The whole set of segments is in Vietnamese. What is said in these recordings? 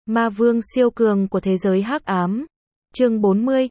Ma vương siêu cường của thế giới hắc ám. Chương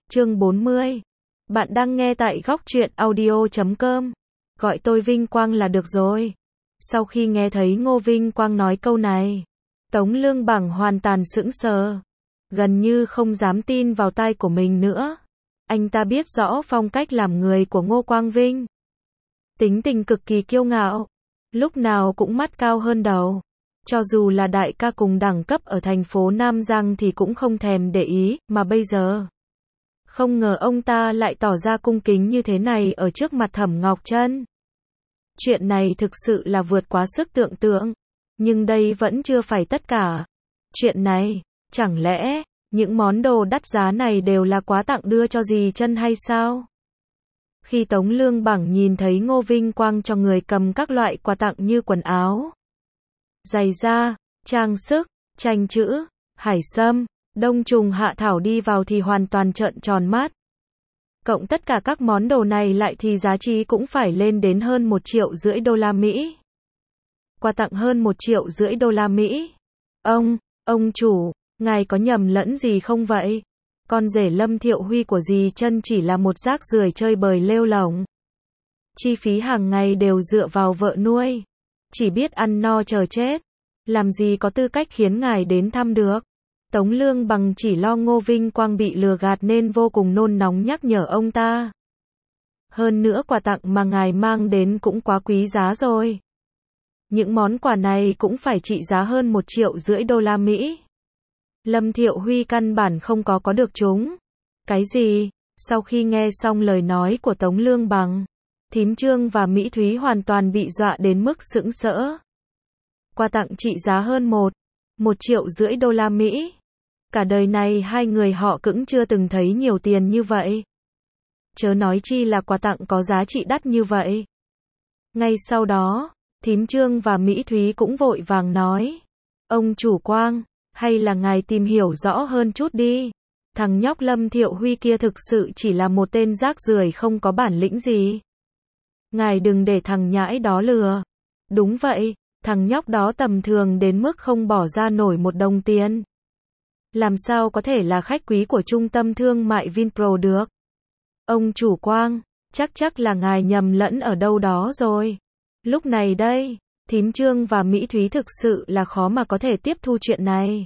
40. Bạn đang nghe tại góc truyện audio.com. Gọi tôi Vinh Quang là được rồi. Sau khi nghe thấy Ngô Vinh Quang nói câu này, Tống Lương Bằng hoàn toàn sững sờ, gần như không dám tin vào tai của mình nữa. Anh ta biết rõ phong cách làm người của Ngô Quang Vinh. Tính tình cực kỳ kiêu ngạo, lúc nào cũng mắt cao hơn đầu. Cho dù là đại ca cùng đẳng cấp ở thành phố Nam Giang thì cũng không thèm để ý, mà bây giờ, không ngờ ông ta lại tỏ ra cung kính như thế này ở trước mặt Thẩm Ngọc Trân. Chuyện này thực sự là vượt quá sức tưởng tượng. Nhưng đây vẫn chưa phải tất cả. Chuyện này, chẳng lẽ, những món đồ đắt giá này đều là quà tặng đưa cho dì Trân hay sao? Khi Tống Lương Bằng nhìn thấy Ngô Vinh Quang cho người cầm các loại quà tặng như quần áo, giày da, trang sức, tranh chữ, hải sâm, đông trùng hạ thảo đi vào thì hoàn toàn trợn tròn mắt. Cộng tất cả các món đồ này lại thì giá trị cũng phải lên đến hơn 1,5 triệu đô la Mỹ. Quà tặng hơn 1,5 triệu đô la Mỹ. Ông chủ, ngài có nhầm lẫn gì không vậy? Con rể Lâm Thiệu Huy của dì Trân chỉ là một rác rưởi chơi bời lêu lổng. Chi phí hàng ngày đều dựa vào vợ nuôi. Chỉ biết ăn no chờ chết. Làm gì có tư cách khiến ngài đến thăm được. Tống Lương Bằng chỉ lo Ngô Vinh Quang bị lừa gạt nên vô cùng nôn nóng nhắc nhở ông ta. Hơn nữa quà tặng mà ngài mang đến cũng quá quý giá rồi. Những món quà này cũng phải trị giá hơn 1,5 triệu đô la Mỹ. Lâm Thiệu Huy căn bản không có được chúng. Cái gì? Sau khi nghe xong lời nói của Tống Lương Bằng, Thím Trương và Mỹ Thúy hoàn toàn bị dọa đến mức sững sỡ. Quà tặng trị giá hơn 1,5 triệu đô la Mỹ. Cả đời này hai người họ cũng chưa từng thấy nhiều tiền như vậy. Chớ nói chi là quà tặng có giá trị đắt như vậy. Ngay sau đó, Thím Trương và Mỹ Thúy cũng vội vàng nói. Ông chủ Quang, hay là ngài tìm hiểu rõ hơn chút đi. Thằng nhóc Lâm Thiệu Huy kia thực sự chỉ là một tên rác rưởi không có bản lĩnh gì. Ngài đừng để thằng nhãi đó lừa. Đúng vậy, thằng nhóc đó tầm thường đến mức không bỏ ra nổi 1 đồng tiền. Làm sao có thể là khách quý của trung tâm thương mại Vinpro được? Ông chủ Quang, chắc là ngài nhầm lẫn ở đâu đó rồi. Lúc này đây, Thím Trương và Mỹ Thúy thực sự là khó mà có thể tiếp thu chuyện này.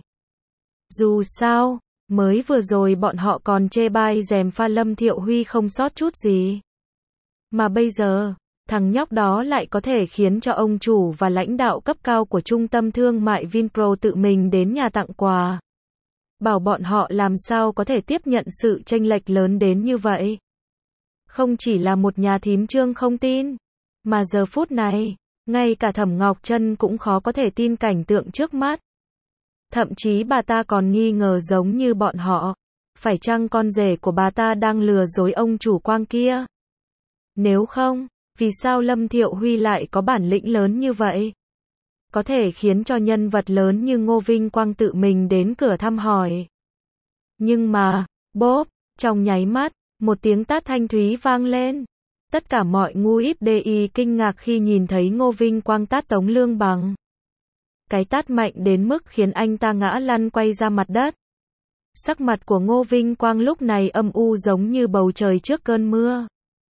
Dù sao, mới vừa rồi bọn họ còn chê bai gièm pha Lâm Thiệu Huy không sót chút gì. Mà bây giờ, thằng nhóc đó lại có thể khiến cho ông chủ và lãnh đạo cấp cao của trung tâm thương mại Vinpro tự mình đến nhà tặng quà. Bảo bọn họ làm sao có thể tiếp nhận sự chênh lệch lớn đến như vậy. Không chỉ là một nhà Thím Trương không tin, mà giờ phút này, ngay cả Thẩm Ngọc Trân cũng khó có thể tin cảnh tượng trước mắt. Thậm chí bà ta còn nghi ngờ giống như bọn họ, phải chăng con rể của bà ta đang lừa dối ông chủ Quang kia? Nếu không, vì sao Lâm Thiệu Huy lại có bản lĩnh lớn như vậy? Có thể khiến cho nhân vật lớn như Ngô Vinh Quang tự mình đến cửa thăm hỏi. Nhưng mà, bốp, trong nháy mắt, một tiếng tát thanh thúy vang lên. Tất cả mọi ngu íp đi kinh ngạc khi nhìn thấy Ngô Vinh Quang tát Tống Lương Bằng. Cái tát mạnh đến mức khiến anh ta ngã lăn quay ra mặt đất. Sắc mặt của Ngô Vinh Quang lúc này âm u giống như bầu trời trước cơn mưa.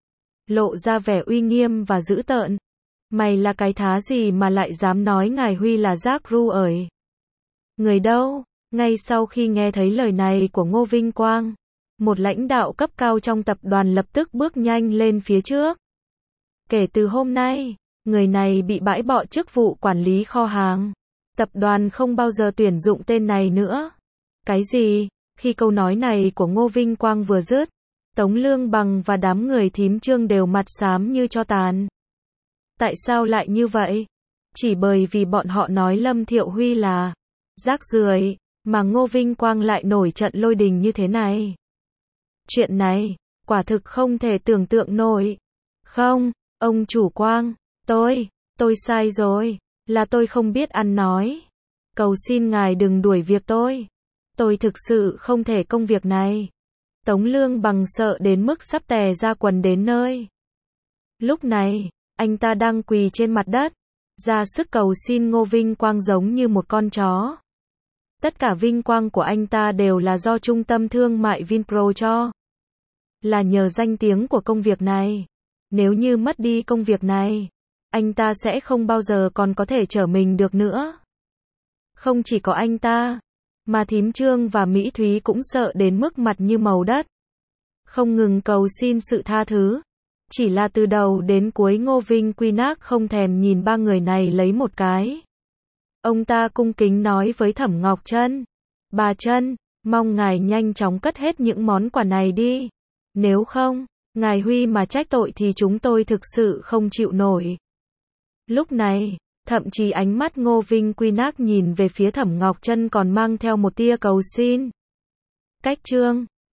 Lộ ra vẻ uy nghiêm và dữ tợn. Mày là cái thá gì mà lại dám nói ngài Huy là rác ru ởi? Người đâu? Ngay sau khi nghe thấy lời này của Ngô Vinh Quang, một lãnh đạo cấp cao trong tập đoàn lập tức bước nhanh lên phía trước. Kể từ hôm nay, người này bị bãi bỏ chức vụ quản lý kho hàng. Tập đoàn không bao giờ tuyển dụng tên này nữa. Cái gì? Khi câu nói này của Ngô Vinh Quang vừa dứt, Tống Lương Bằng và đám người Thím Trương đều mặt xám như tro tàn. Tại sao lại như vậy? Chỉ bởi vì bọn họ nói Lâm Thiệu Huy là rác rưởi, mà Ngô Vinh Quang lại nổi trận lôi đình như thế này. Chuyện này, quả thực không thể tưởng tượng nổi. Không, ông chủ Quang, tôi sai rồi, là tôi không biết ăn nói. Cầu xin ngài đừng đuổi việc tôi. Tôi thực sự không thể công việc này. Tống Lương Bằng sợ đến mức sắp tè ra quần đến nơi. Lúc này, anh ta đang quỳ trên mặt đất, ra sức cầu xin Ngô Vinh Quang giống như một con chó. Tất cả vinh quang của anh ta đều là do trung tâm thương mại Vinpro cho. Là nhờ danh tiếng của công việc này. Nếu như mất đi công việc này, anh ta sẽ không bao giờ còn có thể trở mình được nữa. Không chỉ có anh ta, mà thím Trương và Mỹ Thúy cũng sợ đến mức mặt như màu đất. Không ngừng cầu xin sự tha thứ. Chỉ là từ đầu đến cuối Ngô Vinh Quy Nác không thèm nhìn ba người này lấy một cái. Ông ta cung kính nói với Thẩm Ngọc Trân. Bà Trân, mong ngài nhanh chóng cất hết những món quà này đi. Nếu không, ngài Huy mà trách tội thì chúng tôi thực sự không chịu nổi. Lúc này, thậm chí ánh mắt Ngô Vinh Quy Nác nhìn về phía Thẩm Ngọc Trân còn mang theo một tia cầu xin. Cách Trương,